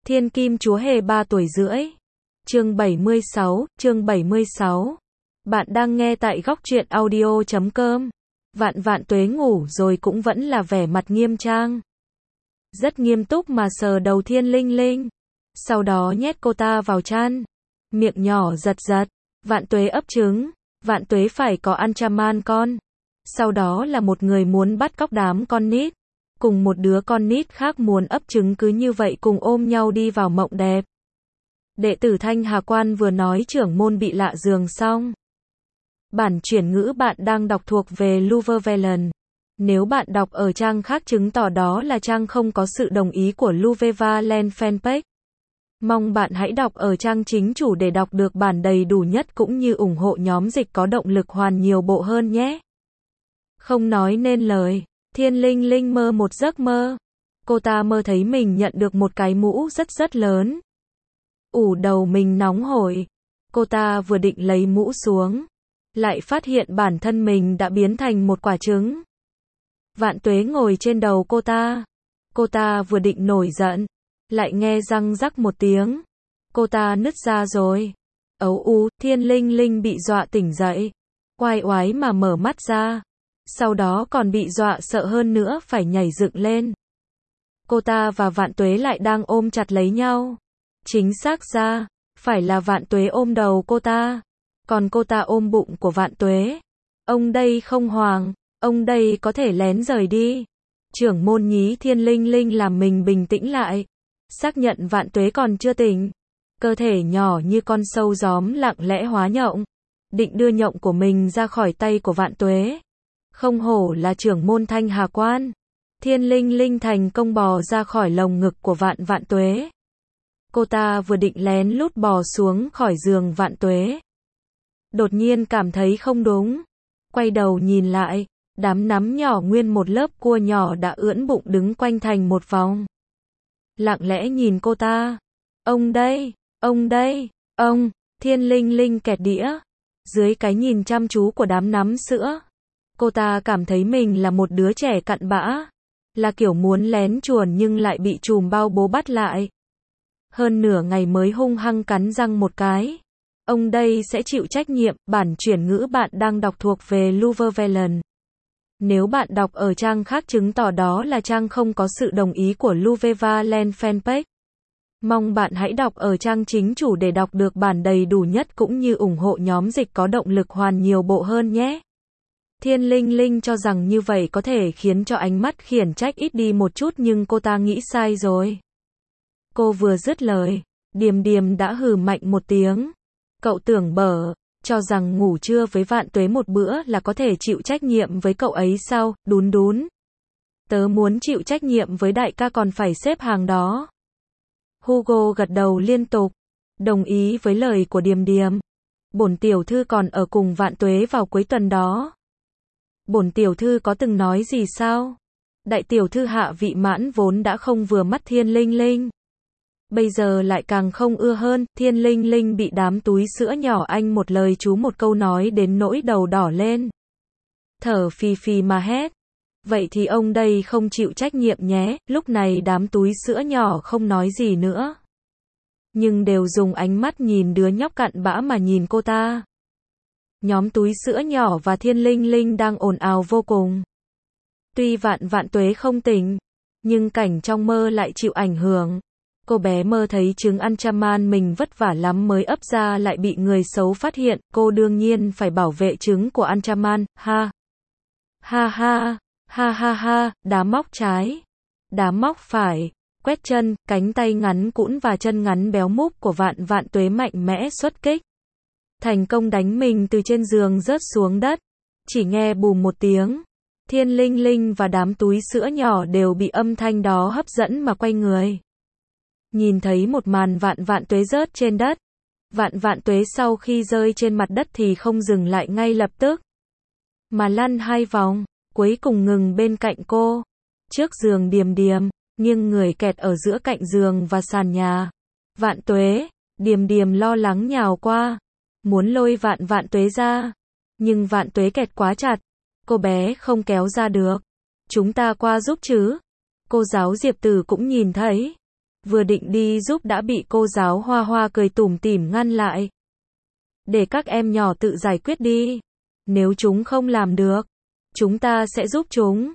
Thiên Kim Chúa Hề 3 tuổi rưỡi. Chương 76. Bạn đang nghe tại góc truyện audio.com. Vạn vạn tuế ngủ rồi cũng vẫn là vẻ mặt nghiêm trang. Rất nghiêm túc mà sờ đầu Thiên Linh Linh. Sau đó nhét cô ta vào chăn. Miệng nhỏ giật giật. Vạn tuế ấp trứng. Vạn tuế phải có Anchaman con. Sau đó là một người muốn bắt cóc đám con nít. Cùng một đứa con nít khác muốn ấp trứng, cứ như vậy cùng ôm nhau đi vào mộng đẹp. Đệ tử Thanh Hà Quan vừa nói trưởng môn bị lạ giường xong. Bản chuyển ngữ bạn đang đọc thuộc về Luvevelen. Nếu bạn đọc ở trang khác chứng tỏ đó là trang không có sự đồng ý của Luvevelen fanpage. Mong bạn hãy đọc ở trang chính chủ để đọc được bản đầy đủ nhất cũng như ủng hộ nhóm dịch có động lực hoàn nhiều bộ hơn nhé. Không nói nên lời, Thiên Linh Linh mơ một giấc mơ. Cô ta mơ thấy mình nhận được một cái mũ rất lớn. Đầu mình nóng hổi. Cô ta vừa định lấy mũ xuống, lại phát hiện bản thân mình đã biến thành một quả trứng. Vạn tuế ngồi trên đầu cô ta. Cô ta vừa định nổi giận, lại nghe răng rắc một tiếng. Cô ta nứt ra rồi. Thiên Linh Linh bị dọa tỉnh dậy. Oai oái mà mở mắt ra. Sau đó còn bị dọa sợ hơn nữa, phải nhảy dựng lên. Cô ta và Vạn tuế lại đang ôm chặt lấy nhau. Chính xác ra, phải là Vạn tuế ôm đầu cô ta. Còn cô ta ôm bụng của Vạn tuế. Ông đây không hoàng, ông đây có thể lén rời đi. Trưởng môn nhí Thiên Linh Linh làm mình bình tĩnh lại. Xác nhận Vạn tuế còn chưa tỉnh. Cơ thể nhỏ như con sâu gióm lặng lẽ hóa nhộng. Định đưa nhộng của mình ra khỏi tay của Vạn tuế. Không hổ là trưởng môn Thanh Hà Quan. Thiên Linh Linh thành công bò ra khỏi lồng ngực của Vạn tuế. Cô ta vừa định lén lút bò xuống khỏi giường Vạn tuế. Đột nhiên cảm thấy không đúng. Quay đầu nhìn lại, đám nắm nhỏ nguyên một lớp cua nhỏ đã ưỡn bụng đứng quanh thành một vòng. Lặng lẽ nhìn cô ta. Ông đây, Thiên Linh Linh kẹt đĩa. Dưới cái nhìn chăm chú của đám nắm sữa, cô ta cảm thấy mình là một đứa trẻ cặn bã. Là kiểu muốn lén chuồn nhưng lại bị chùm bao bố bắt lại. Hơn nửa ngày mới hung hăng cắn răng một cái. Ông đây sẽ chịu trách nhiệm. Bản chuyển ngữ bạn đang đọc thuộc về Luvevelen. Nếu bạn đọc ở trang khác chứng tỏ đó là trang không có sự đồng ý của Luvevelen fanpage. Mong bạn hãy đọc ở trang chính chủ để đọc được bản đầy đủ nhất cũng như ủng hộ nhóm dịch có động lực hoàn nhiều bộ hơn nhé. Thiên Linh Linh cho rằng như vậy có thể khiến cho ánh mắt khiển trách ít đi một chút, nhưng cô ta nghĩ sai rồi. Cô vừa dứt lời, Điềm Điềm đã hừ mạnh một tiếng. Cậu tưởng bở, cho rằng ngủ trưa với Vạn tuế một bữa là có thể chịu trách nhiệm với cậu ấy sao? Đún. Tớ muốn chịu trách nhiệm với đại ca còn phải xếp hàng đó. Hugo gật đầu liên tục, đồng ý với lời của Điềm Điềm. Bổn tiểu thư còn ở cùng Vạn tuế vào cuối tuần đó. Bổn tiểu thư có từng nói gì sao? Đại tiểu thư Hạ Vị Mãn vốn đã không vừa mắt Thiên Linh Linh. Bây giờ lại càng không ưa hơn. Thiên Linh Linh bị đám túi sữa nhỏ anh một lời chú một câu nói đến nỗi đầu đỏ lên. Thở phì phì mà hét. Vậy thì ông đây không chịu trách nhiệm nhé. Lúc này đám túi sữa nhỏ không nói gì nữa. Nhưng đều dùng ánh mắt nhìn đứa nhóc cặn bã mà nhìn cô ta. Nhóm túi sữa nhỏ và Thiên Linh Linh đang ồn ào vô cùng. Tuy Vạn tuế không tỉnh, nhưng cảnh trong mơ lại chịu ảnh hưởng. Cô bé mơ thấy trứng Anchaman mình vất vả lắm mới ấp ra lại bị người xấu phát hiện. Cô đương nhiên phải bảo vệ trứng của Anchaman. Đá móc trái, đá móc phải, quét chân, cánh tay ngắn cũn và chân ngắn béo múp của Vạn tuế mạnh mẽ xuất kích. Thành công đánh mình từ trên giường rớt xuống đất. Chỉ nghe bùm một tiếng. Thiên Linh Linh và đám túi sữa nhỏ đều bị âm thanh đó hấp dẫn mà quay người. Nhìn thấy một màn Vạn tuế rớt trên đất. Vạn tuế sau khi rơi trên mặt đất thì không dừng lại ngay lập tức, mà lăn 2 vòng, cuối cùng ngừng bên cạnh cô. Trước giường Điềm Điềm, nghiêng người kẹt ở giữa cạnh giường và sàn nhà. Vạn tuế, Điềm Điềm lo lắng nhào qua, muốn lôi Vạn tuế ra. Nhưng Vạn tuế kẹt quá chặt, cô bé không kéo ra được. Chúng ta qua giúp chứ? Cô giáo Diệp Tử cũng nhìn thấy. Vừa định đi giúp đã bị cô giáo Hoa Hoa cười tủm tỉm ngăn lại. Để các em nhỏ tự giải quyết đi. Nếu chúng không làm được, chúng ta sẽ giúp chúng.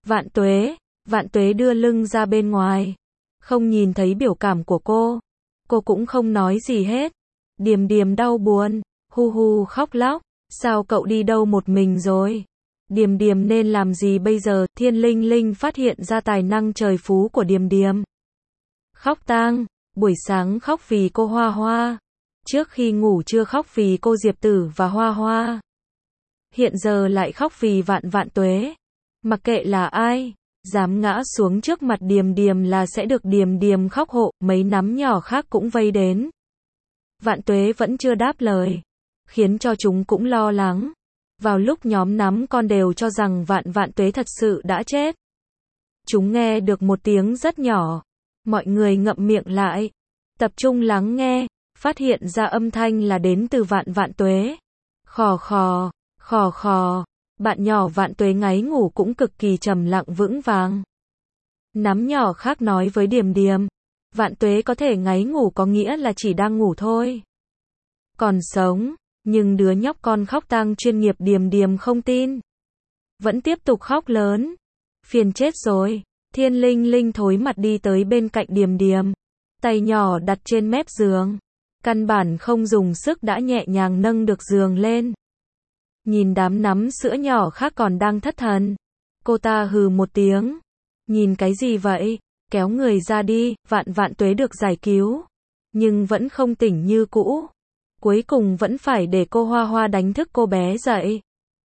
Vạn Tuế đưa lưng ra bên ngoài. Không nhìn thấy biểu cảm của cô. Cô cũng không nói gì hết. Điềm Điềm đau buồn, hu hu khóc lóc. Sao cậu đi đâu một mình rồi? Điềm Điềm nên làm gì bây giờ? Thiên Linh Linh phát hiện ra tài năng trời phú của Điềm Điềm. Khóc tang, buổi sáng khóc vì cô Hoa Hoa. Trước khi ngủ trưa khóc vì cô Diệp Tử và Hoa Hoa. Hiện giờ lại khóc vì Vạn Tuế. Mặc kệ là ai, dám ngã xuống trước mặt Điềm Điềm là sẽ được Điềm Điềm khóc hộ, mấy nắm nhỏ khác cũng vây đến. Vạn Tuế vẫn chưa đáp lời, khiến cho chúng cũng lo lắng. Vào lúc nhóm nắm con đều cho rằng Vạn Tuế thật sự đã chết. Chúng nghe được một tiếng rất nhỏ. Mọi người ngậm miệng lại, tập trung lắng nghe, phát hiện ra âm thanh là đến từ Vạn Tuế. Khò khò, khò khò, bạn nhỏ Vạn Tuế ngáy ngủ cũng cực kỳ trầm lặng vững vàng. Nắm nhỏ khác nói với Điềm Điềm, Vạn Tuế có thể ngáy ngủ có nghĩa là chỉ đang ngủ thôi. Còn sống, nhưng đứa nhóc con khóc tang chuyên nghiệp Điềm Điềm không tin. Vẫn tiếp tục khóc lớn. Phiền chết rồi. Thiên Linh Linh thối mặt đi tới bên cạnh Điềm Điềm. Tay nhỏ đặt trên mép giường. Căn bản không dùng sức đã nhẹ nhàng nâng được giường lên. Nhìn đám nắm sữa nhỏ khác còn đang thất thần. Cô ta hừ một tiếng. Nhìn cái gì vậy? Kéo người ra đi. Vạn Tuế được giải cứu. Nhưng vẫn không tỉnh như cũ. Cuối cùng vẫn phải để cô Hoa Hoa đánh thức cô bé dậy.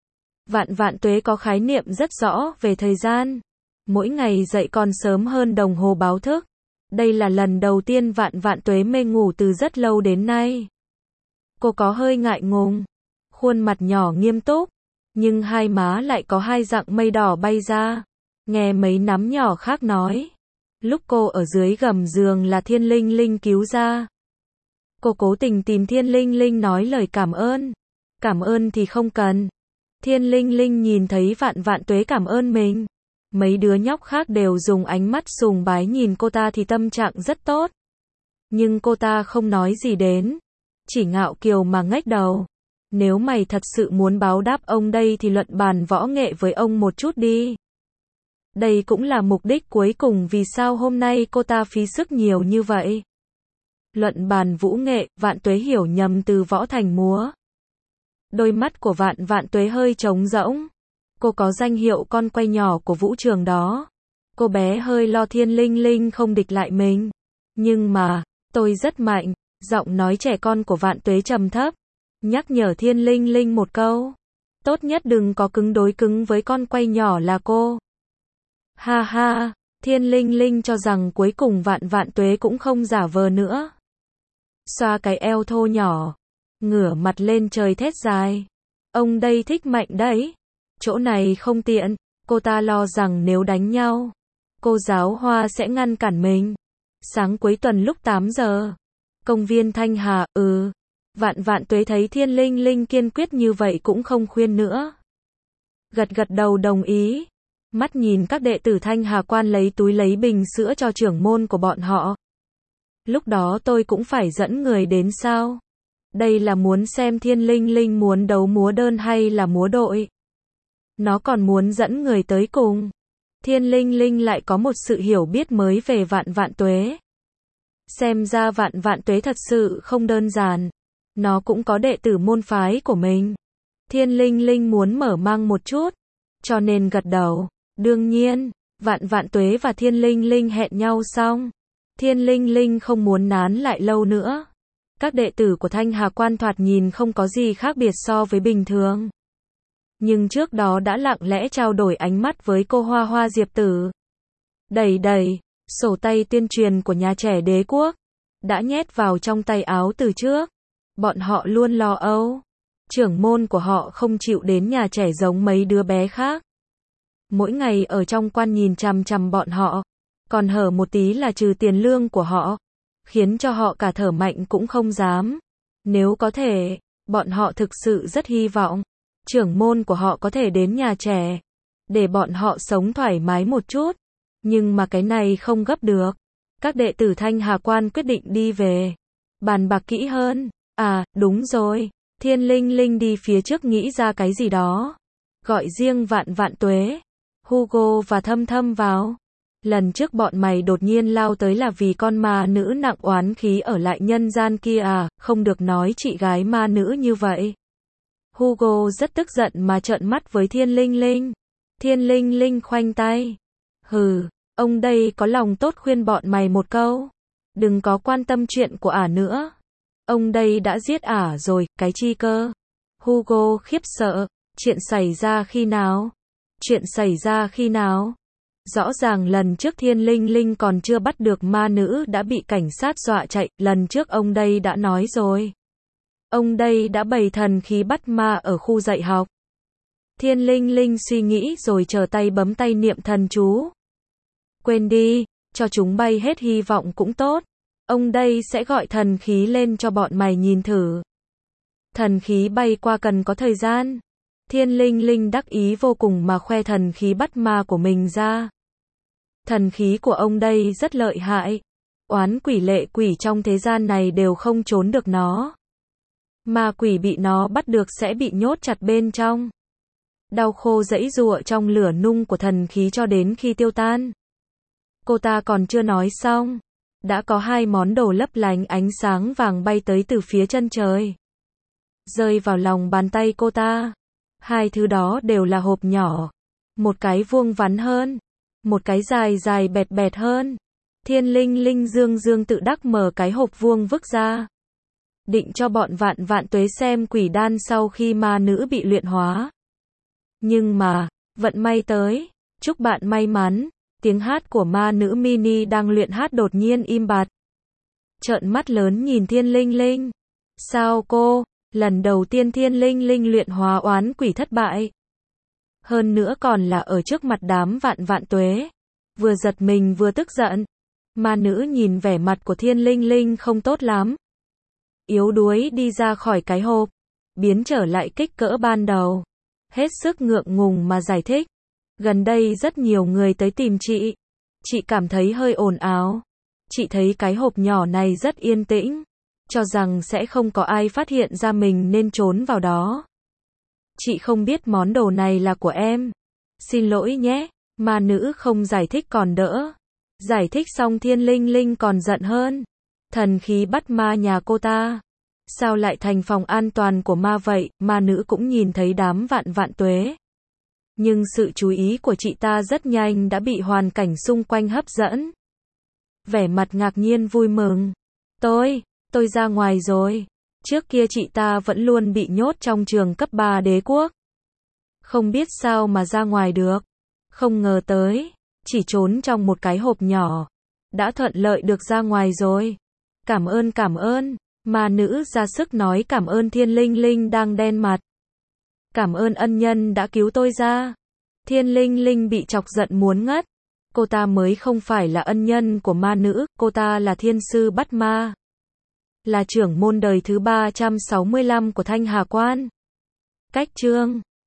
Vạn Tuế có khái niệm rất rõ về thời gian. Mỗi ngày dậy còn sớm hơn đồng hồ báo thức. Đây là lần đầu tiên Vạn Tuế mê ngủ từ rất lâu đến nay. Cô có hơi ngại ngùng. Khuôn mặt nhỏ nghiêm túc. Nhưng hai má lại có hai dặng mây đỏ bay ra. Nghe mấy nắm nhỏ khác nói. Lúc cô ở dưới gầm giường là Thiên Linh Linh cứu ra. Cô cố tình tìm Thiên Linh Linh nói lời cảm ơn. Cảm ơn thì không cần. Thiên Linh Linh nhìn thấy Vạn Tuế cảm ơn mình. Mấy đứa nhóc khác đều dùng ánh mắt sùng bái nhìn cô ta thì tâm trạng rất tốt. Nhưng cô ta không nói gì đến. Chỉ ngạo kiều mà ngách đầu. Nếu mày thật sự muốn báo đáp ông đây thì luận bàn võ nghệ với ông một chút đi. Đây cũng là mục đích cuối cùng vì sao hôm nay cô ta phí sức nhiều như vậy. Luận bàn vũ nghệ, Vạn Tuế hiểu nhầm từ võ thành múa. Đôi mắt của Vạn Tuế hơi trống rỗng. Cô có danh hiệu con quay nhỏ của vũ trường đó. Cô bé hơi lo Thiên Linh Linh không địch lại mình. Nhưng mà, tôi rất mạnh. Giọng nói trẻ con của Vạn Tuế trầm thấp. Nhắc nhở Thiên Linh Linh một câu. Tốt nhất đừng có cứng đối cứng với con quay nhỏ là cô. Ha ha, Thiên Linh Linh cho rằng cuối cùng Vạn Tuế cũng không giả vờ nữa. Xoa cái eo thô nhỏ. Ngửa mặt lên trời thét dài. Ông đây thích mạnh đấy. Chỗ này không tiện. Cô ta lo rằng nếu đánh nhau, cô giáo Hoa sẽ ngăn cản mình. Sáng cuối tuần lúc 8 giờ. Công viên Thanh Hà, Vạn Tuế thấy Thiên Linh Linh kiên quyết như vậy cũng không khuyên nữa. Gật đầu đồng ý. Mắt nhìn các đệ tử Thanh Hà quan lấy túi lấy bình sữa cho trưởng môn của bọn họ. Lúc đó tôi cũng phải dẫn người đến sao? Đây là muốn xem Thiên Linh Linh muốn đấu múa đơn hay là múa đội. Nó còn muốn dẫn người tới cùng. Thiên Linh Linh lại có một sự hiểu biết mới về Vạn Tuế. Xem ra Vạn Tuế thật sự không đơn giản. Nó cũng có đệ tử môn phái của mình. Thiên Linh Linh muốn mở mang một chút. Cho nên gật đầu. Đương nhiên, Vạn Tuế và Thiên Linh Linh hẹn nhau xong. Thiên Linh Linh không muốn nán lại lâu nữa. Các đệ tử của Thanh Hà Quan thoạt nhìn không có gì khác biệt so với bình thường. Nhưng trước đó đã lặng lẽ trao đổi ánh mắt với cô Hoa Hoa Diệp Tử. Đầy, sổ tay tuyên truyền của nhà trẻ đế quốc. Đã nhét vào trong tay áo từ trước. Bọn họ luôn lo âu. Trưởng môn của họ không chịu đến nhà trẻ giống mấy đứa bé khác. Mỗi ngày ở trong quan nhìn chằm chằm bọn họ. Còn hở một tí là trừ tiền lương của họ. Khiến cho họ cả thở mạnh cũng không dám. Nếu có thể, bọn họ thực sự rất hy vọng. Trưởng môn của họ có thể đến nhà trẻ. Để bọn họ sống thoải mái một chút. Nhưng mà cái này không gấp được. Các đệ tử Thanh Hà Quan quyết định đi về, bàn bạc kỹ hơn. À, đúng rồi. Thiên Linh Linh đi phía trước nghĩ ra cái gì đó. Gọi riêng Vạn Vạn Tuế, Hugo và Thâm Thâm vào. Lần trước bọn mày đột nhiên lao tới là vì con ma nữ nặng oán khí ở lại nhân gian kia à, không được nói chị gái ma nữ như vậy. Hugo rất tức giận mà trợn mắt với Thiên Linh Linh. Thiên Linh Linh khoanh tay. Hừ, ông đây có lòng tốt khuyên bọn mày một câu. Đừng có quan tâm chuyện của ả nữa. Ông đây đã giết ả rồi, cái chi cơ. Hugo khiếp sợ. Chuyện xảy ra khi nào? Chuyện xảy ra khi nào? Rõ ràng lần trước Thiên Linh Linh còn chưa bắt được ma nữ đã bị cảnh sát dọa chạy, lần trước ông đây đã nói rồi. Ông đây đã bày thần khí bắt ma ở khu dạy học. Thiên Linh Linh suy nghĩ rồi trở tay bấm tay niệm thần chú. Quên đi, cho chúng bay hết hy vọng cũng tốt. Ông đây sẽ gọi thần khí lên cho bọn mày nhìn thử. Thần khí bay qua cần có thời gian. Thiên Linh Linh đắc ý vô cùng mà khoe thần khí bắt ma của mình ra. Thần khí của ông đây rất lợi hại. Oán quỷ lệ quỷ trong thế gian này đều không trốn được nó. Ma quỷ bị nó bắt được sẽ bị nhốt chặt bên trong. Đau khô giãy giụa trong lửa nung của thần khí cho đến khi tiêu tan. Cô ta còn chưa nói xong. Đã có hai món đồ lấp lánh ánh sáng vàng bay tới từ phía chân trời. Rơi vào lòng bàn tay cô ta. Hai thứ đó đều là hộp nhỏ. Một cái vuông vắn hơn. Một cái dài dài bẹt bẹt hơn. Thiên Linh Linh dương dương tự đắc mở cái hộp vuông vức ra. Định cho bọn Vạn Vạn Tuế xem quỷ đan sau khi ma nữ bị luyện hóa. Nhưng mà, vận may tới. Chúc bạn may mắn. Tiếng hát của ma nữ mini đang luyện hát đột nhiên im bặt. Trợn mắt lớn nhìn Thiên Linh Linh. Sao cô? Lần đầu tiên Thiên Linh Linh luyện hóa oán quỷ thất bại. Hơn nữa còn là ở trước mặt đám Vạn Vạn Tuế. Vừa giật mình vừa tức giận. Ma nữ nhìn vẻ mặt của Thiên Linh Linh không tốt lắm. Yếu đuối đi ra khỏi cái hộp. Biến trở lại kích cỡ ban đầu. Hết sức ngượng ngùng mà giải thích. Gần đây rất nhiều người tới tìm chị. Chị cảm thấy hơi ồn ào. Chị thấy cái hộp nhỏ này rất yên tĩnh. Cho rằng sẽ không có ai phát hiện ra mình nên trốn vào đó. Chị không biết món đồ này là của em. Xin lỗi nhé. Ma nữ không giải thích còn đỡ. Giải thích xong Thiên Linh Linh còn giận hơn. Thần khí bắt ma nhà cô ta. Sao lại thành phòng an toàn của ma vậy? Ma nữ cũng nhìn thấy đám Vạn Vạn Tuế. Nhưng sự chú ý của chị ta rất nhanh đã bị hoàn cảnh xung quanh hấp dẫn. Vẻ mặt ngạc nhiên vui mừng. Tôi ra ngoài rồi. Trước kia chị ta vẫn luôn bị nhốt trong trường cấp 3 đế quốc. Không biết sao mà ra ngoài được. Không ngờ tới, chỉ trốn trong một cái hộp nhỏ. Đã thuận lợi được ra ngoài rồi. Cảm ơn. Ma nữ ra sức nói cảm ơn Thiên Linh Linh đang đen mặt. Cảm ơn ân nhân đã cứu tôi ra. Thiên Linh Linh bị chọc giận muốn ngất. Cô ta mới không phải là ân nhân của ma nữ, cô ta là thiên sư bắt ma. Là trưởng môn đời thứ 365 của Thanh Hà Quan. Cách chương